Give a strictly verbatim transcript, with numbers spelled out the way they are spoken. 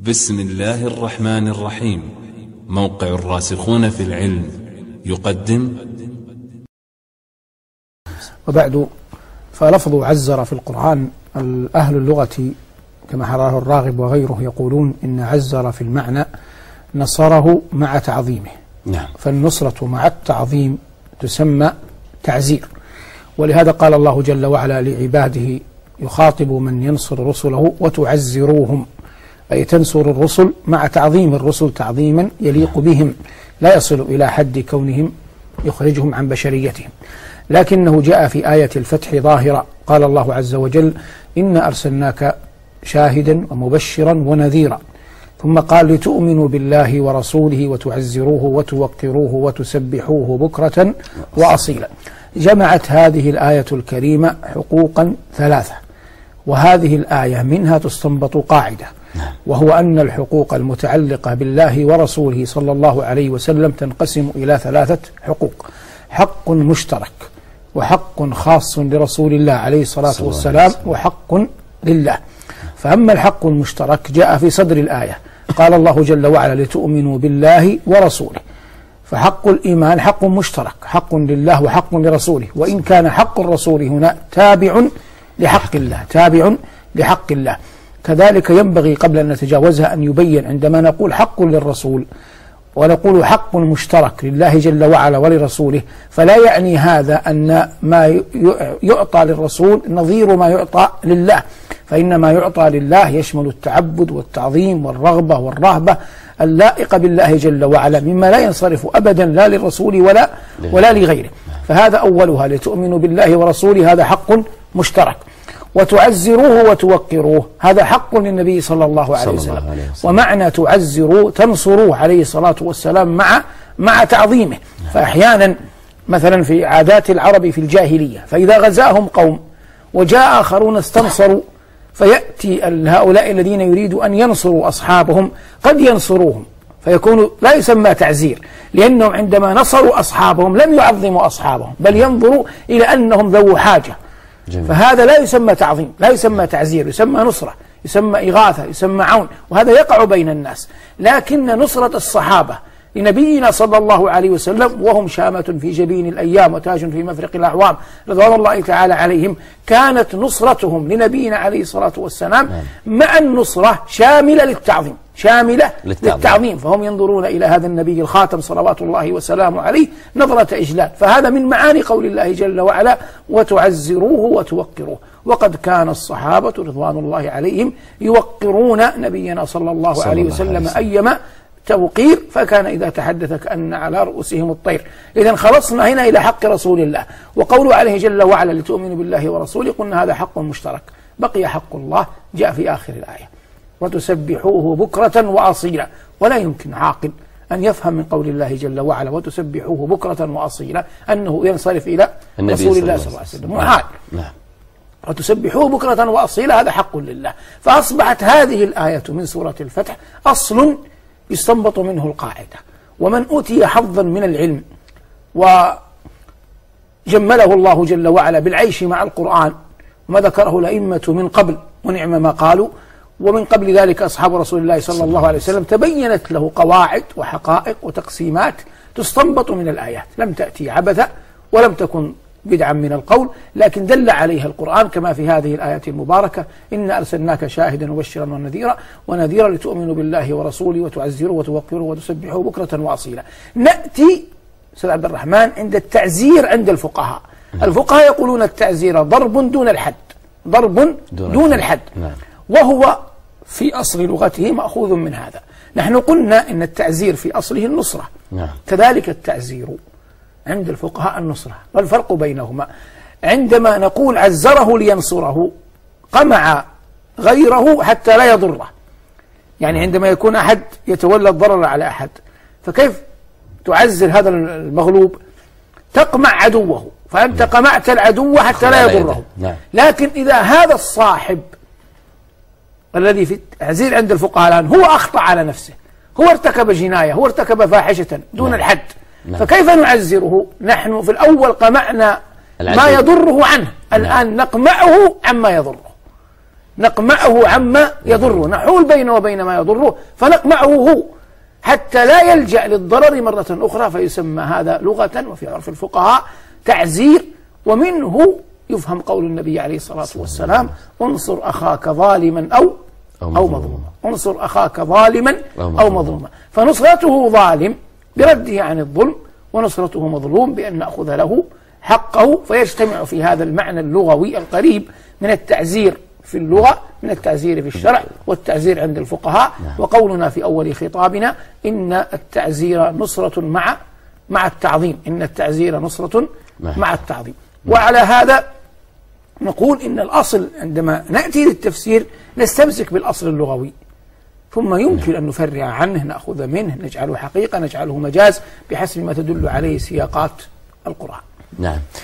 بسم الله الرحمن الرحيم. موقع الراسخون في العلم يقدم. وبعد، فلفظ عزر في القرآن أهل اللغة كما حراه الراغب وغيره يقولون إن عزر في المعنى نصره مع تعظيمه. نعم. فالنصرة مع التعظيم تسمى تعزير، ولهذا قال الله جل وعلا لعباده يخاطب من ينصر رسله: وتعزروهم، أي تنصر الرسل مع تعظيم الرسل تعظيما يليق بهم، لا يصل إلى حد كونهم يخرجهم عن بشريتهم. لكنه جاء في آية الفتح ظاهرا، قال الله عز وجل: إنا أرسلناك شاهدا ومبشرا ونذيرا، ثم قال: لتؤمنوا بالله ورسوله وتعزروه وتوقروه وتسبحوه بكرة وأصيلا. جمعت هذه الآية الكريمة حقوقا ثلاثة، وهذه الآية منها تستنبط قاعدة، وهو أن الحقوق المتعلقة بالله ورسوله صلى الله عليه وسلم تنقسم إلى ثلاثة حقوق: حق مشترك، وحق خاص لرسول الله عليه الصلاة والسلام، وحق لله. فأما الحق المشترك جاء في صدر الآية، قال الله جل وعلا: لتؤمنوا بالله ورسوله. فحق الإيمان حق مشترك، حق لله وحق لرسوله، وإن كان حق الرسول هنا تابع لحق الله، تابع لحق الله. كذلك ينبغي قبل أن نتجاوزها أن يبين عندما نقول حق للرسول ونقول حق مشترك لله جل وعلا ولرسوله، فلا يعني هذا أن ما يعطى للرسول نظير ما يعطى لله، فإن ما يعطى لله يشمل التعبد والتعظيم والرغبة والرهبة اللائقة بالله جل وعلا، مما لا ينصرف أبدا لا للرسول ولا ولا لغيره. فهذا أولها: لتؤمنوا بالله ورسوله، هذا حق مشترك. وتعزروه وتوقروه، هذا حق للنبي صلى الله عليه وسلم. ومعنى تعزروه تنصروه عليه الصلاة والسلام مع مع تعظيمه. فأحيانا مثلا في عادات العرب في الجاهلية، فإذا غزاهم قوم وجاء آخرون استنصروا، فيأتي هؤلاء الذين يريدوا أن ينصروا أصحابهم قد ينصروهم، فيكون لا يسمى تعزير، لأنهم عندما نصروا أصحابهم لم يعظموا أصحابهم، بل ينظروا إلى أنهم ذو حاجة. جميل. فهذا لا يسمى تعظيم، لا يسمى تعزير، يسمى نصرة، يسمى إغاثة، يسمى عون، وهذا يقع بين الناس. لكن نصرة الصحابة لنبينا صلى الله عليه وسلم وهم شامة في جبين الأيام وتاج في مفرق الأعوام رضوان الله تعالى عليهم، كانت نصرتهم لنبينا عليه الصلاة والسلام مع النصرة شاملة للتعظيم، شاملة للتعظيم. للتعظيم، فهم ينظرون إلى هذا النبي الخاتم صلوات الله وسلامه عليه نظرة إجلال. فهذا من معاني قول الله جل وعلا: وتعزروه وتوقروه. وقد كان الصحابة رضوان الله عليهم يوقرون نبينا صلى الله صلى عليه وسلم الله عليه أيما توقير، فكان إذا تحدث كأن على رؤوسهم الطير. إذن خلصنا هنا إلى حق رسول الله، وقوله عليه جل وعلا: لتؤمنوا بالله ورسوله، قلنا هذا حق مشترك. بقي حق الله جاء في آخر الآية: وتسبحوه بكرة وأصيلا. ولا يمكن عاقل أن يفهم من قول الله جل وعلا وتسبحوه بكرة وأصيلا أنه ينصرف إلى رسول الله صلى الله عليه وسلم، محال. نعم. وتسبحوه بكرة وأصيلا، هذا حق لله. فأصبحت هذه الآية من سورة الفتح أصل يستنبط منه القاعدة. ومن أوتي حظا من العلم وجمله الله جل وعلا بالعيش مع القرآن، وما ذكره الأئمة من قبل ونعم ما قالوا، ومن قبل ذلك أصحاب رسول الله صلى الله عليه وسلم، تبينت له قواعد وحقائق وتقسيمات تستنبط من الآيات، لم تأتي عبثا ولم تكن بدعا من القول، لكن دل عليها القرآن كما في هذه الآية المباركة: إنا أرسلناك شاهدا وبشرا ونذيرا ونذيرا لتؤمنوا بالله ورسوله وتعزروه وتوقروه وتسبحوه بكرة وأصيلا. نأتي سيد عبد الرحمن عند التعزير عند الفقهاء. الفقهاء يقولون التعزير ضرب دون الحد، ضرب دون, دون الحد، نعم. وهو في أصل لغته مأخوذ من هذا. نحن قلنا إن التعزير في أصله النصرة، نعم. كذلك التعزير عند الفقهاء النصرة. والفرق بينهما عندما نقول عزره لينصره، قمع غيره حتى لا يضره. يعني عندما يكون أحد يتولى الضرر على أحد، فكيف تعزر هذا المغلوب؟ تقمع عدوه، فأنت قمعت العدو حتى لا يضره. لكن إذا هذا الصاحب الذي في التعزير عند الفقهاء الآن هو أخطأ على نفسه، هو ارتكب جناية، هو ارتكب فاحشة دون نعم. الحد، نعم. فكيف نعزره؟ نحن في الأول قمعنا ما يضره عنه، الآن نعم. نقمعه عما يضره. نقمعه عما يضره، نحول بينه وبين ما يضره فنقمعه هو حتى لا يلجأ للضرر مرة أخرى، فيسمى هذا لغة وفي عرف الفقهاء تعزير. ومنه يفهم قول النبي عليه الصلاة والسلام: انصر أخاك ظالما أو أو مظلوما، انصر أخاك ظالما أو مظلوما. فنصرته ظالم برده عن الظلم، ونصرته مظلوم بأن نأخذ له حقه، فيجتمع في هذا المعنى اللغوي القريب من التعزير في اللغة من التعزير في الشرع والتعزير عند الفقهاء. وقولنا في أول خطابنا إن التعزير نصرة مع مع التعظيم، إن التعزير نصرة مع التعظيم. وعلى هذا نقول إن الأصل عندما نأتي للتفسير نستمسك بالأصل اللغوي، ثم يمكن أن نفرع عنه، نأخذ منه، نجعله حقيقة، نجعله مجاز، بحسب ما تدل عليه سياقات القرآن. نعم.